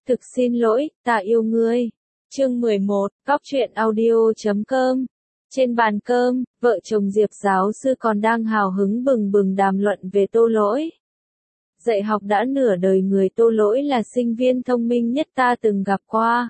Thực xin lỗi, ta yêu ngươi. Chương 11, Góc truyện audio.com. Trên bàn cơm, vợ chồng Diệp giáo sư còn đang hào hứng bừng bừng đàm luận về Tô Lỗi. Dạy học đã nửa đời người Tô Lỗi là sinh viên thông minh nhất ta từng gặp qua.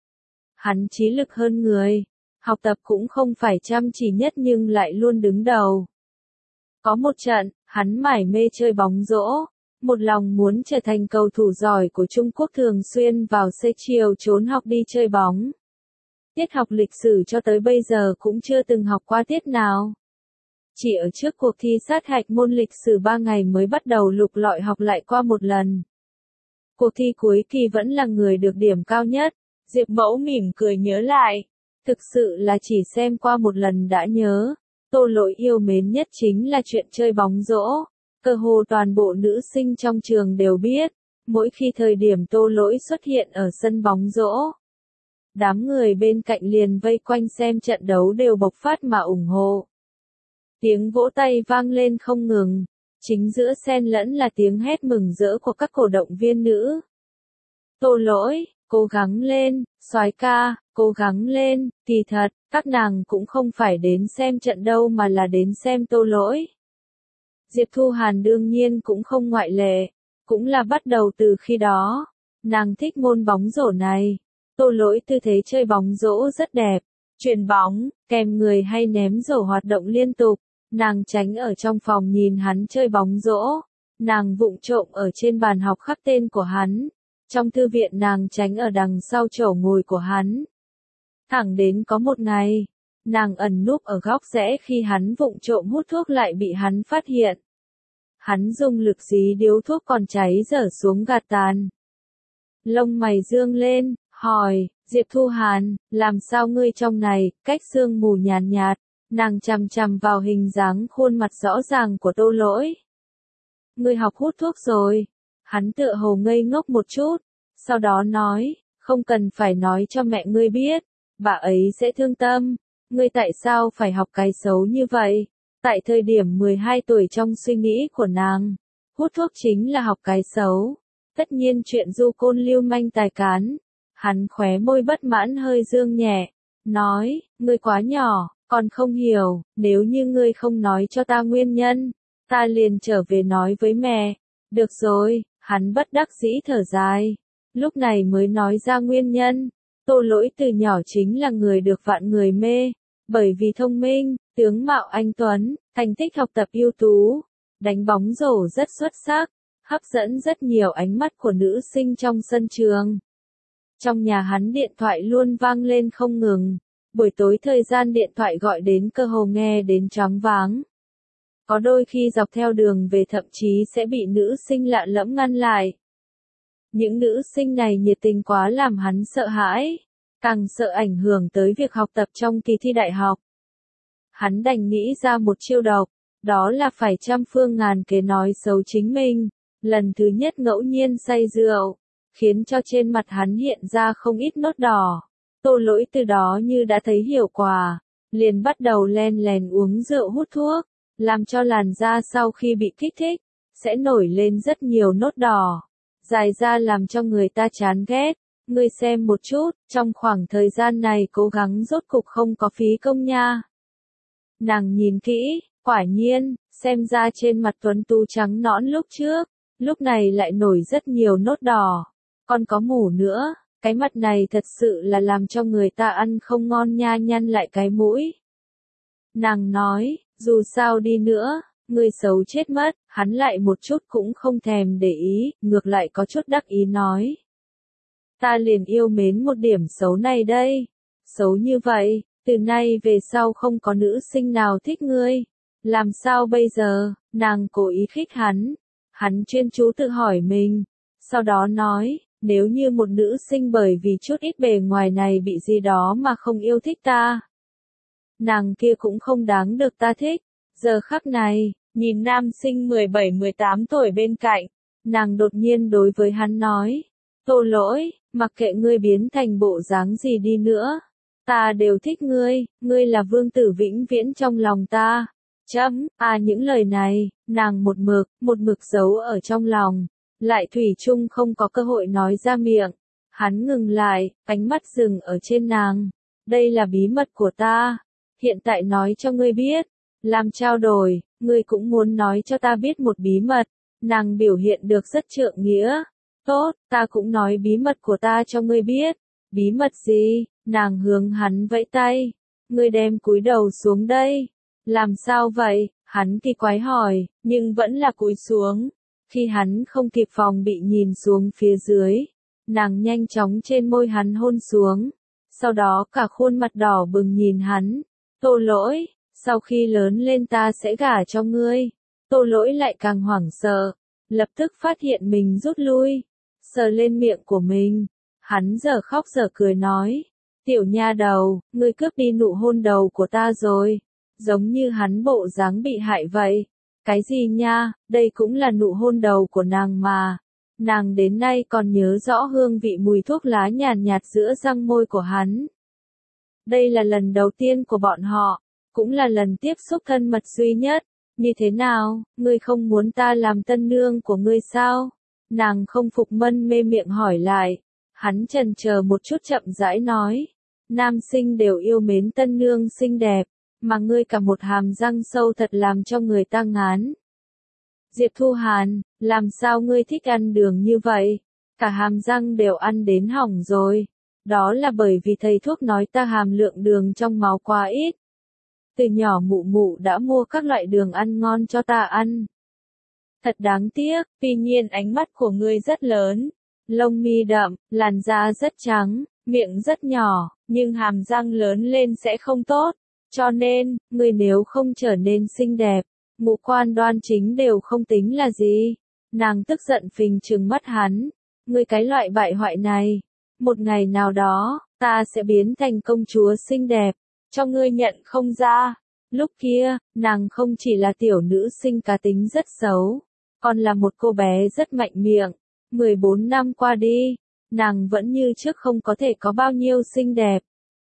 Hắn trí lực hơn người, học tập cũng không phải chăm chỉ nhất nhưng lại luôn đứng đầu. Có một trận, hắn mải mê chơi bóng rổ, một lòng muốn trở thành cầu thủ giỏi của Trung Quốc, thường xuyên vào xế chiều trốn học đi chơi bóng. Tiết học lịch sử cho tới bây giờ cũng chưa từng học qua tiết nào. Chỉ ở trước cuộc thi sát hạch môn lịch sử 3 ngày mới bắt đầu lục lọi học lại qua một lần. Cuộc thi cuối kỳ vẫn là người được điểm cao nhất. Diệp Mẫu mỉm cười nhớ lại. Thực sự là chỉ xem qua một lần đã nhớ. Tô Lỗi yêu mến nhất chính là chuyện chơi bóng rổ. Cơ hồ toàn bộ nữ sinh trong trường đều biết. Mỗi khi thời điểm Tô Lỗi xuất hiện ở sân bóng rổ, đám người bên cạnh liền vây quanh xem trận đấu đều bộc phát mà ủng hộ. Tiếng vỗ tay vang lên không ngừng. Chính giữa xen lẫn là tiếng hét mừng rỡ của các cổ động viên nữ. Tô Lỗi, cố gắng lên, soái ca, cố gắng lên. Kỳ thật, các nàng cũng không phải đến xem trận đâu mà là đến xem Tô Lỗi. Diệp Thu Hàn đương nhiên cũng không ngoại lệ, cũng là bắt đầu từ khi đó. Nàng thích môn bóng rổ này. Tô Lỗi tư thế chơi bóng rổ rất đẹp, chuyền bóng, kèm người hay ném rổ hoạt động liên tục. Nàng tránh ở trong phòng nhìn hắn chơi bóng rổ. Nàng vụng trộm ở trên bàn học khắc tên của hắn. Trong thư viện nàng tránh ở đằng sau chỗ ngồi của hắn. Thẳng đến có một ngày, nàng ẩn núp ở góc rẽ khi hắn vụng trộm hút thuốc lại bị hắn phát hiện. Hắn dùng lực dí điếu thuốc còn cháy dở xuống gạt tàn. Lông mày dương lên, hỏi, Diệp Thu Hàn, làm sao ngươi trong này, cách sương mù nhàn nhạt, nàng chằm chằm vào hình dáng khuôn mặt rõ ràng của Tô Lỗi. Ngươi học hút thuốc rồi. Hắn tựa hồ ngây ngốc một chút, sau đó nói, không cần phải nói cho mẹ ngươi biết, bà ấy sẽ thương tâm. Ngươi tại sao phải học cái xấu như vậy? Tại thời điểm 12 tuổi trong suy nghĩ của nàng, hút thuốc chính là học cái xấu. Tất nhiên chuyện du côn lưu manh tài cán. Hắn khóe môi bất mãn hơi dương nhẹ, nói, ngươi quá nhỏ, còn không hiểu, nếu như ngươi không nói cho ta nguyên nhân, ta liền trở về nói với mẹ. Được rồi, hắn bất đắc dĩ thở dài, lúc này mới nói ra nguyên nhân. Tô Lỗi từ nhỏ chính là người được vạn người mê, bởi vì thông minh, tướng mạo anh tuấn, thành tích học tập ưu tú, đánh bóng rổ rất xuất sắc, hấp dẫn rất nhiều ánh mắt của nữ sinh trong sân trường. Trong nhà hắn điện thoại luôn vang lên không ngừng, buổi tối thời gian điện thoại gọi đến cơ hồ nghe đến choáng váng. Có đôi khi dọc theo đường về thậm chí sẽ bị nữ sinh lạ lẫm ngăn lại. Những nữ sinh này nhiệt tình quá làm hắn sợ hãi, càng sợ ảnh hưởng tới việc học tập trong kỳ thi đại học. Hắn đành nghĩ ra một chiêu độc, đó là phải trăm phương ngàn kế nói xấu chính mình. Lần thứ nhất ngẫu nhiên say rượu, khiến cho trên mặt hắn hiện ra không ít nốt đỏ. Tô Lỗi từ đó như đã thấy hiệu quả, liền bắt đầu len lén uống rượu hút thuốc, làm cho làn da sau khi bị kích thích, sẽ nổi lên rất nhiều nốt đỏ, dài ra làm cho người ta chán ghét. Ngươi xem một chút, trong khoảng thời gian này cố gắng rốt cục không có phí công nha. Nàng nhìn kỹ, quả nhiên, xem ra trên mặt tuấn tú trắng nõn lúc trước, lúc này lại nổi rất nhiều nốt đỏ, còn có mủ nữa. Cái mặt này thật sự là làm cho người ta ăn không ngon nha, nhăn lại cái mũi. Nàng nói, dù sao đi nữa, người xấu chết mất. Hắn lại một chút cũng không thèm để ý, ngược lại có chút đắc ý nói. Ta liền yêu mến một điểm xấu này đây. Xấu như vậy, từ nay về sau không có nữ sinh nào thích ngươi. Làm sao bây giờ? Nàng cố ý khích hắn. Hắn chuyên chú tự hỏi mình. Sau đó nói, nếu như một nữ sinh bởi vì chút ít bề ngoài này bị gì đó mà không yêu thích ta, nàng kia cũng không đáng được ta thích. Giờ khắc này, nhìn nam sinh 17-18 tuổi bên cạnh, nàng đột nhiên đối với hắn nói, Tô Lỗi, mặc kệ ngươi biến thành bộ dáng gì đi nữa, ta đều thích ngươi, ngươi là vương tử vĩnh viễn trong lòng ta. Những lời này, nàng một mực giấu ở trong lòng, lại thủy chung không có cơ hội nói ra miệng. Hắn ngừng lại, ánh mắt dừng ở trên nàng. Đây là bí mật của ta. Hiện tại nói cho ngươi biết. Làm trao đổi, ngươi cũng muốn nói cho ta biết một bí mật. Nàng biểu hiện được rất trượng nghĩa. Tốt, ta cũng nói bí mật của ta cho ngươi biết. Bí mật gì? Nàng hướng hắn vẫy tay. Ngươi đem cúi đầu xuống đây. Làm sao vậy? Hắn kỳ quái hỏi, nhưng vẫn là cúi xuống. Khi hắn không kịp phòng bị nhìn xuống phía dưới, nàng nhanh chóng trên môi hắn hôn xuống. Sau đó cả khuôn mặt đỏ bừng nhìn hắn. Tô Lỗi, sau khi lớn lên ta sẽ gả cho ngươi. Tô Lỗi lại càng hoảng sợ, lập tức phát hiện mình rút lui, sờ lên miệng của mình. Hắn giờ khóc giờ cười nói, tiểu nha đầu, ngươi cướp đi nụ hôn đầu của ta rồi. Giống như hắn bộ dáng bị hại vậy. Cái gì nha, đây cũng là nụ hôn đầu của nàng mà. Nàng đến nay còn nhớ rõ hương vị mùi thuốc lá nhàn nhạt giữa răng môi của hắn. Đây là lần đầu tiên của bọn họ, cũng là lần tiếp xúc thân mật duy nhất. Như thế nào, ngươi không muốn ta làm tân nương của ngươi sao? Nàng không phục mân mê miệng hỏi lại. Hắn chần chờ một chút chậm rãi nói. Nam sinh đều yêu mến tân nương xinh đẹp, mà ngươi cả một hàm răng sâu thật làm cho người ta ngán. Diệp Thu Hàn, làm sao ngươi thích ăn đường như vậy? Cả hàm răng đều ăn đến hỏng rồi. Đó là bởi vì thầy thuốc nói ta hàm lượng đường trong máu quá ít. Từ nhỏ mụ mụ đã mua các loại đường ăn ngon cho ta ăn. Thật đáng tiếc, tuy nhiên ánh mắt của ngươi rất lớn. Lông mi đậm, làn da rất trắng, miệng rất nhỏ, nhưng hàm răng lớn lên sẽ không tốt. Cho nên, ngươi nếu không trở nên xinh đẹp, ngũ quan đoan chính đều không tính là gì. Nàng tức giận phình trừng mắt hắn. Ngươi cái loại bại hoại này. Một ngày nào đó, ta sẽ biến thành công chúa xinh đẹp, cho ngươi nhận không ra. Lúc kia, nàng không chỉ là tiểu nữ sinh cá tính rất xấu, còn là một cô bé rất mạnh miệng. 14 năm qua đi, nàng vẫn như trước không có thể có bao nhiêu xinh đẹp.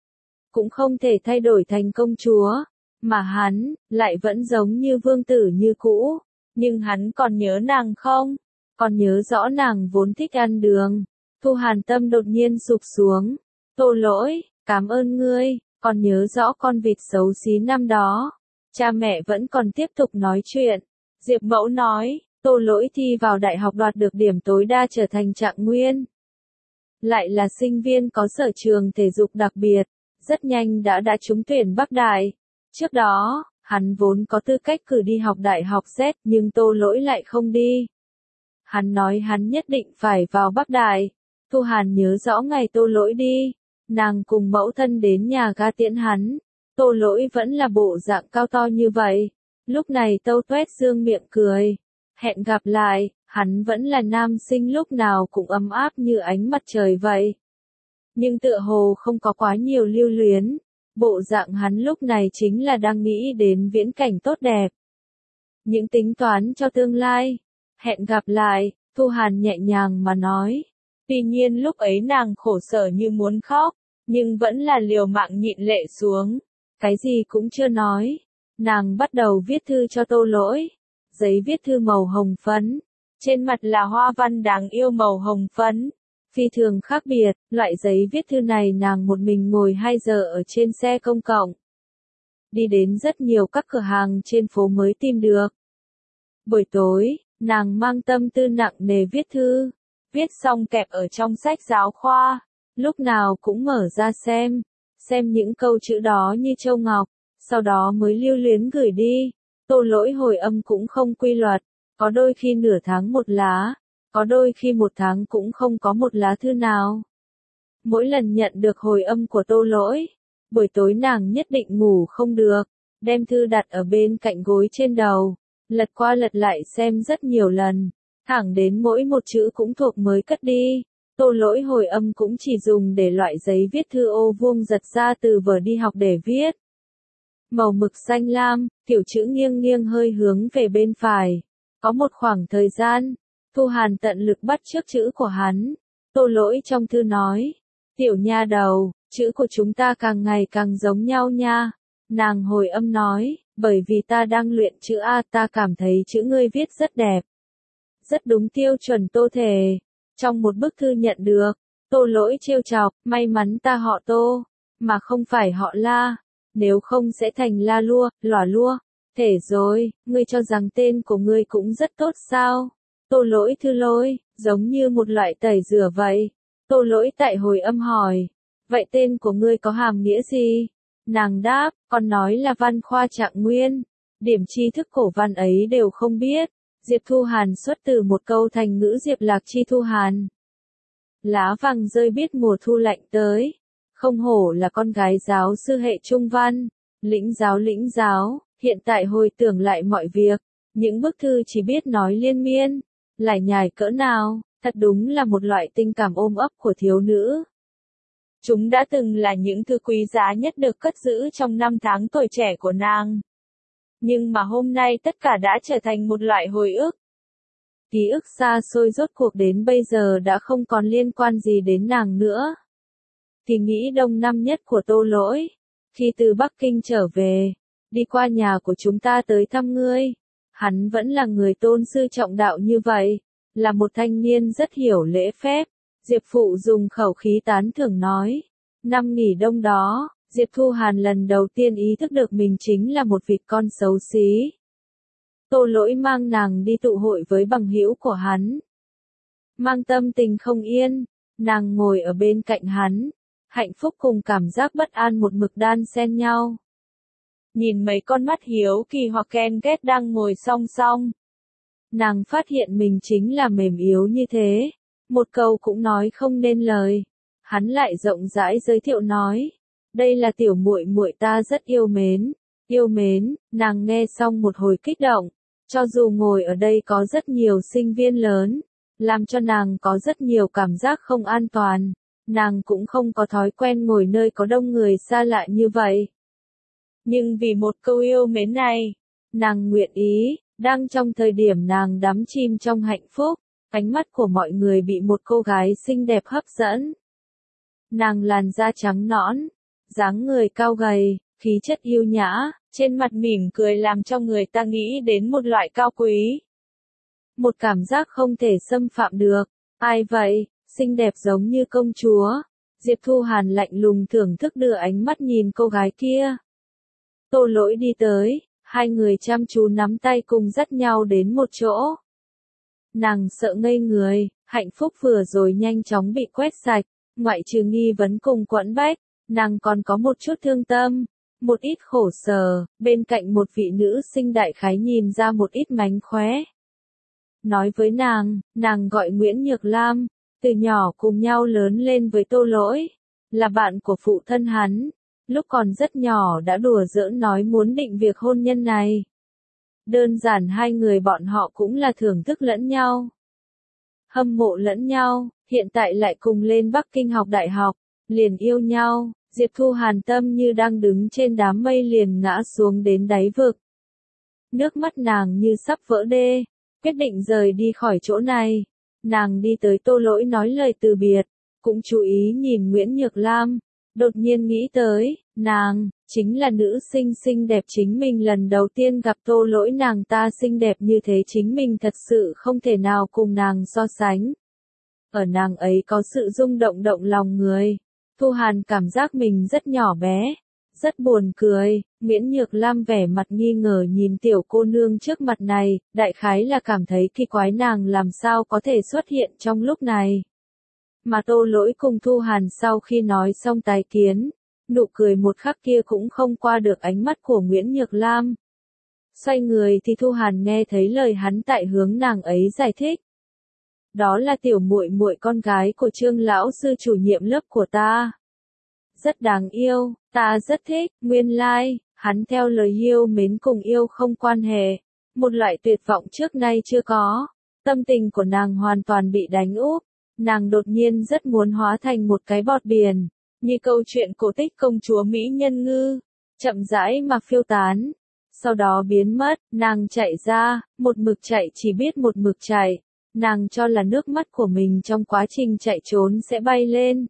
Cũng không thể thay đổi thành công chúa, mà hắn, lại vẫn giống như vương tử như cũ. Nhưng hắn còn nhớ nàng không? Còn nhớ rõ nàng vốn thích ăn đường. Thu Hàn tâm đột nhiên sụp xuống. Tô Lỗi, cảm ơn ngươi, còn nhớ rõ con vịt xấu xí năm đó. Cha mẹ vẫn còn tiếp tục nói chuyện. Diệp Mẫu nói, Tô Lỗi thi vào đại học đoạt được điểm tối đa trở thành trạng nguyên. Lại là sinh viên có sở trường thể dục đặc biệt, rất nhanh đã trúng tuyển Bắc Đại. Trước đó, hắn vốn có tư cách cử đi học đại học Z nhưng Tô Lỗi lại không đi. Hắn nói hắn nhất định phải vào Bắc Đại. Thu Hàn nhớ rõ ngày Tô Lỗi đi. Nàng cùng mẫu thân đến nhà ga tiễn hắn. Tô Lỗi vẫn là bộ dạng cao to như vậy. Lúc này Tâu Tuét dương miệng cười. Hẹn gặp lại, hắn vẫn là nam sinh lúc nào cũng ấm áp như ánh mặt trời vậy. Nhưng tựa hồ không có quá nhiều lưu luyến. Bộ dạng hắn lúc này chính là đang nghĩ đến viễn cảnh tốt đẹp. Những tính toán cho tương lai. Hẹn gặp lại, Thu Hàn nhẹ nhàng mà nói. Tuy nhiên lúc ấy nàng khổ sở như muốn khóc, nhưng vẫn là liều mạng nhịn lệ xuống. Cái gì cũng chưa nói. Nàng bắt đầu viết thư cho Tô Lỗi. Giấy viết thư màu hồng phấn. Trên mặt là hoa văn đáng yêu màu hồng phấn. Phi thường khác biệt, loại giấy viết thư này nàng một mình ngồi 2 giờ ở trên xe công cộng. Đi đến rất nhiều các cửa hàng trên phố mới tìm được. Buổi tối, nàng mang tâm tư nặng nề viết thư. Viết xong kẹp ở trong sách giáo khoa. Lúc nào cũng mở ra xem những câu chữ đó như châu ngọc. Sau đó mới lưu luyến gửi đi. Tô Lỗi hồi âm cũng không quy luật. Có đôi khi nửa tháng một lá. Có đôi khi 1 tháng cũng không có một lá thư nào. Mỗi lần nhận được hồi âm của Tô Lỗi, buổi tối nàng nhất định ngủ không được, đem thư đặt ở bên cạnh gối trên đầu, lật qua lật lại xem rất nhiều lần, thẳng đến mỗi một chữ cũng thuộc mới cất đi. Tô Lỗi hồi âm cũng chỉ dùng để loại giấy viết thư ô vuông giật ra từ vở đi học để viết. Màu mực xanh lam, kiểu chữ nghiêng nghiêng hơi hướng về bên phải. Có một khoảng thời gian, Thu Hàn tận lực bắt chước chữ của hắn. Tô Lỗi trong thư nói, tiểu nha đầu, chữ của chúng ta càng ngày càng giống nhau nha. Nàng hồi âm nói, bởi vì ta đang luyện chữ A ta cảm thấy chữ ngươi viết rất đẹp. Rất đúng tiêu chuẩn Tô thể. Trong một bức thư nhận được, Tô Lỗi trêu chọc, may mắn ta họ Tô, mà không phải họ La, nếu không sẽ thành La Lua, Lòa Lua. Thể rồi, ngươi cho rằng tên của ngươi cũng rất tốt sao? Tô Lỗi thư lỗi, giống như một loại tẩy rửa vậy. Tô Lỗi tại hồi âm hỏi, vậy tên của ngươi có hàm nghĩa gì? Nàng đáp, con nói là văn khoa trạng nguyên, điểm tri thức cổ văn ấy đều không biết. Diệp Thu Hàn xuất từ một câu thành ngữ Diệp Lạc Chi Thu Hàn. Lá vàng rơi biết mùa thu lạnh tới. Không hổ là con gái giáo sư hệ trung văn. Lĩnh giáo, hiện tại hồi tưởng lại mọi việc. Những bức thư chỉ biết nói liên miên. Lải nhải cỡ nào, thật đúng là một loại tình cảm ôm ấp của thiếu nữ. Chúng đã từng là những thư quý giá nhất được cất giữ trong năm tháng tuổi trẻ của nàng. Nhưng mà hôm nay tất cả đã trở thành một loại hồi ức. Ký ức xa xôi rốt cuộc đến bây giờ đã không còn liên quan gì đến nàng nữa. Thì nghĩ đông năm nhất của Tô Lỗi, khi từ Bắc Kinh trở về, đi qua nhà của chúng ta tới thăm ngươi. Hắn vẫn là người tôn sư trọng đạo như vậy, là một thanh niên rất hiểu lễ phép. Diệp Phụ dùng khẩu khí tán thưởng nói. Năm nghỉ đông đó, Diệp Thu Hàn lần đầu tiên ý thức được mình chính là một vịt con xấu xí. Tô Lỗi mang nàng đi tụ hội với bằng hữu của hắn. Mang tâm tình không yên, nàng ngồi ở bên cạnh hắn, hạnh phúc cùng cảm giác bất an một mực đan xen nhau. Nhìn mấy con mắt hiếu kỳ hoặc ghen ghét đang ngồi song song. Nàng phát hiện mình chính là mềm yếu như thế, một câu cũng nói không nên lời. Hắn lại rộng rãi giới thiệu nói, đây là tiểu muội muội ta rất yêu mến. Yêu mến, nàng nghe xong một hồi kích động, cho dù ngồi ở đây có rất nhiều sinh viên lớn, làm cho nàng có rất nhiều cảm giác không an toàn, nàng cũng không có thói quen ngồi nơi có đông người xa lạ như vậy. Nhưng vì một câu yêu mến này, nàng nguyện ý, đang trong thời điểm nàng đắm chìm trong hạnh phúc, ánh mắt của mọi người bị một cô gái xinh đẹp hấp dẫn. Nàng làn da trắng nõn, dáng người cao gầy, khí chất yêu nhã, trên mặt mỉm cười làm cho người ta nghĩ đến một loại cao quý. Một cảm giác không thể xâm phạm được. Ai vậy, xinh đẹp giống như công chúa. Diệp Thu Hàn lạnh lùng thưởng thức đưa ánh mắt nhìn cô gái kia. Tô Lỗi đi tới, hai người chăm chú nắm tay cùng dắt nhau đến một chỗ. Nàng sợ ngây người, hạnh phúc vừa rồi nhanh chóng bị quét sạch, ngoại trừ nghi vấn cùng quẫn bách, nàng còn có một chút thương tâm, một ít khổ sở, bên cạnh một vị nữ sinh đại khái nhìn ra một ít mánh khóe. Nói với nàng gọi Nguyễn Nhược Lam, từ nhỏ cùng nhau lớn lên với Tô Lỗi, là bạn của phụ thân hắn, lúc còn rất nhỏ đã đùa giỡn nói muốn định việc hôn nhân này. Đơn giản hai người bọn họ cũng là thưởng thức lẫn nhau, hâm mộ lẫn nhau, hiện tại lại cùng lên Bắc Kinh học đại học, liền yêu nhau. Diệp Thu Hàn tâm như đang đứng trên đám mây liền ngã xuống đến đáy vực. Nước mắt nàng như sắp vỡ đê, quyết định rời đi khỏi chỗ này. Nàng đi tới Tô Lỗi nói lời từ biệt, cũng chú ý nhìn Nguyễn Nhược Lam, đột nhiên nghĩ tới, nàng, chính là nữ sinh xinh đẹp chính mình lần đầu tiên gặp Tô Lỗi, nàng ta xinh đẹp như thế chính mình thật sự không thể nào cùng nàng so sánh. Ở nàng ấy có sự rung động động lòng người. Thu Hàn cảm giác mình rất nhỏ bé, rất buồn cười. Nguyễn Nhược Lam vẻ mặt nghi ngờ nhìn tiểu cô nương trước mặt này, đại khái là cảm thấy kỳ quái nàng làm sao có thể xuất hiện trong lúc này. Mà Tô Lỗi cùng Thu Hàn sau khi nói xong tái kiến, nụ cười một khắc kia cũng không qua được ánh mắt của Nguyễn Nhược Lam. Xoay người thì Thu Hàn nghe thấy lời hắn tại hướng nàng ấy giải thích. Đó là tiểu muội muội con gái của Trương lão sư chủ nhiệm lớp của ta. Rất đáng yêu, ta rất thích, nguyên lai, hắn theo lời yêu mến cùng yêu không quan hệ. Một loại tuyệt vọng trước nay chưa có. Tâm tình của nàng hoàn toàn bị đánh úp. Nàng đột nhiên rất muốn hóa thành một cái bọt biển. Như câu chuyện cổ tích công chúa Mỹ Nhân Ngư. Chậm rãi mà phiêu tán. Sau đó biến mất, nàng chạy ra, một mực chạy chỉ biết một mực chạy. Nàng cho là nước mắt của mình trong quá trình chạy trốn sẽ bay lên.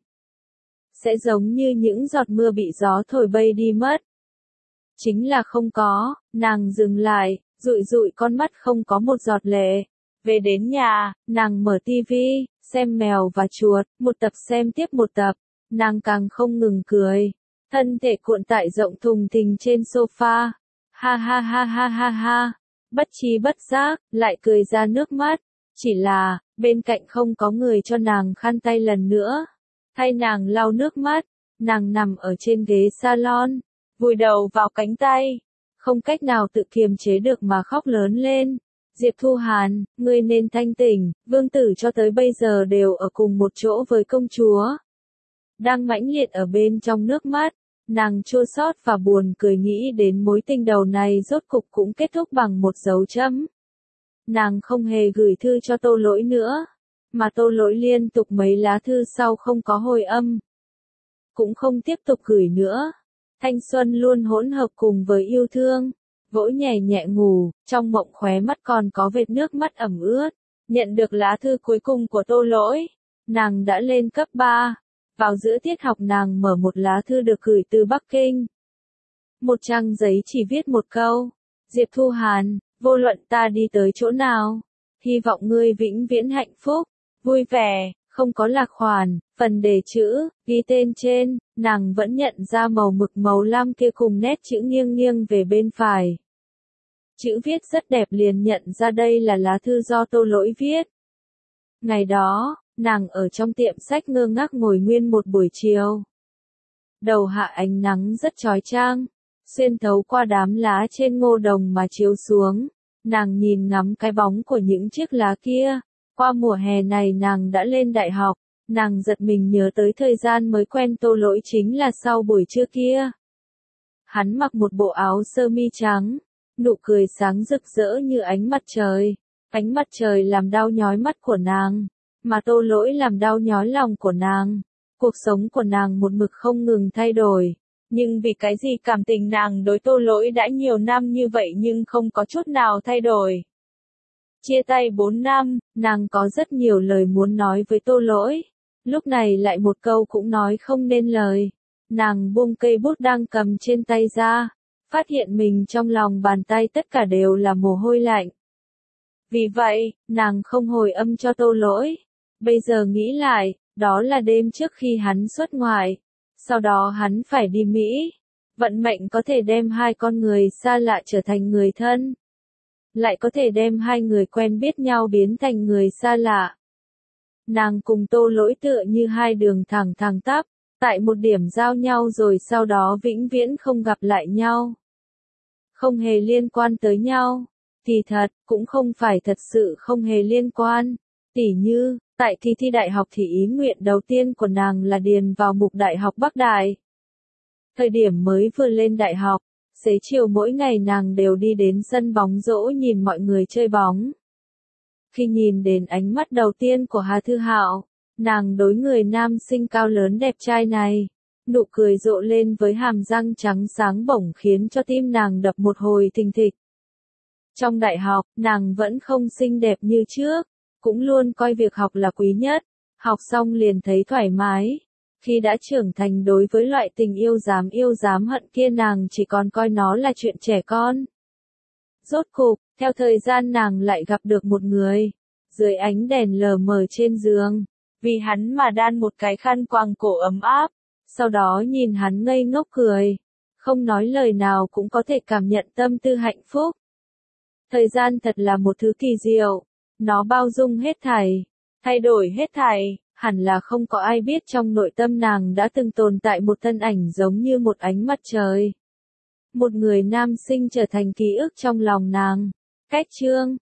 Sẽ giống như những giọt mưa bị gió thổi bay đi mất. Chính là không có, nàng dừng lại, dụi dụi con mắt không có một giọt lệ. Về đến nhà, nàng mở tivi, xem mèo và chuột, một tập xem tiếp một tập, nàng càng không ngừng cười. Thân thể cuộn tại rộng thùng thình trên sofa. Ha ha ha ha ha ha. Bất trí bất giác, lại cười ra nước mắt. Chỉ là, bên cạnh không có người cho nàng khăn tay lần nữa. Thay nàng lau nước mắt, nàng nằm ở trên ghế salon, vùi đầu vào cánh tay. Không cách nào tự kiềm chế được mà khóc lớn lên. Diệp Thu Hàn, ngươi nên thanh tỉnh, vương tử cho tới bây giờ đều ở cùng một chỗ với công chúa. Đang mãnh liệt ở bên trong nước mắt, nàng chua xót và buồn cười nghĩ đến mối tình đầu này rốt cục cũng kết thúc bằng một dấu chấm. Nàng không hề gửi thư cho Tô Lỗi nữa, mà Tô Lỗi liên tục mấy lá thư sau không có hồi âm. Cũng không tiếp tục gửi nữa. Thanh xuân luôn hỗn hợp cùng với yêu thương. Vỗ nhẹ nhẹ ngủ, trong mộng khóe mắt còn có vệt nước mắt ẩm ướt. Nhận được lá thư cuối cùng của Tô Lỗi, nàng đã lên cấp 3. Vào giữa tiết học nàng mở một lá thư được gửi từ Bắc Kinh. Một trang giấy chỉ viết một câu. Diệp Thu Hàn, vô luận ta đi tới chỗ nào, hy vọng ngươi vĩnh viễn hạnh phúc, vui vẻ, không có lạc khoản. Phần đề chữ, ghi tên trên, nàng vẫn nhận ra màu mực màu lam kia cùng nét chữ nghiêng nghiêng về bên phải. Chữ viết rất đẹp liền nhận ra đây là lá thư do Tô Lỗi viết. Ngày đó, nàng ở trong tiệm sách ngơ ngác ngồi nguyên một buổi chiều. Đầu hạ ánh nắng rất chói chang, xuyên thấu qua đám lá trên ngô đồng mà chiếu xuống. Nàng nhìn ngắm cái bóng của những chiếc lá kia. Qua mùa hè này nàng đã lên đại học. Nàng giật mình nhớ tới thời gian mới quen Tô Lỗi chính là sau buổi trưa kia. Hắn mặc một bộ áo sơ mi trắng, nụ cười sáng rực rỡ như ánh mặt trời. Ánh mặt trời làm đau nhói mắt của nàng, mà Tô Lỗi làm đau nhói lòng của nàng. Cuộc sống của nàng một mực không ngừng thay đổi. Nhưng vì cái gì cảm tình nàng đối Tô Lỗi đã nhiều năm như vậy nhưng không có chút nào thay đổi. Chia tay 4 năm, nàng có rất nhiều lời muốn nói với Tô Lỗi. Lúc này lại một câu cũng nói không nên lời. Nàng buông cây bút đang cầm trên tay ra, phát hiện mình trong lòng bàn tay tất cả đều là mồ hôi lạnh. Vì vậy, nàng không hồi âm cho Tô Lỗi. Bây giờ nghĩ lại, đó là đêm trước khi hắn xuất ngoại. Sau đó hắn phải đi Mỹ. Vận mệnh có thể đem hai con người xa lạ trở thành người thân. Lại có thể đem hai người quen biết nhau biến thành người xa lạ. Nàng cùng Tô Lỗi tựa như hai đường thẳng thẳng tắp, tại một điểm giao nhau rồi sau đó vĩnh viễn không gặp lại nhau. Không hề liên quan tới nhau. Thì thật, cũng không phải thật sự không hề liên quan. Tỉ như, tại kỳ thi đại học thì ý nguyện đầu tiên của nàng là điền vào mục Đại học Bắc Đại. Thời điểm mới vừa lên đại học, xế chiều mỗi ngày nàng đều đi đến sân bóng rổ nhìn mọi người chơi bóng. Khi nhìn đến ánh mắt đầu tiên của Hà Thư Hạo, nàng đối người nam sinh cao lớn đẹp trai này, nụ cười rộ lên với hàm răng trắng sáng bổng khiến cho tim nàng đập một hồi thình thịch. Trong đại học, nàng vẫn không xinh đẹp như trước, cũng luôn coi việc học là quý nhất, học xong liền thấy thoải mái. Khi đã trưởng thành đối với loại tình yêu dám hận kia nàng chỉ còn coi nó là chuyện trẻ con. Rốt cục, theo thời gian nàng lại gặp được một người, dưới ánh đèn lờ mờ trên giường, vì hắn mà đan một cái khăn quàng cổ ấm áp, sau đó nhìn hắn ngây ngốc cười, không nói lời nào cũng có thể cảm nhận tâm tư hạnh phúc. Thời gian thật là một thứ kỳ diệu, nó bao dung hết thảy, thay đổi hết thảy. Hẳn là không có ai biết trong nội tâm nàng đã từng tồn tại một thân ảnh giống như một ánh mặt trời. Một người nam sinh trở thành ký ức trong lòng nàng. Cách chương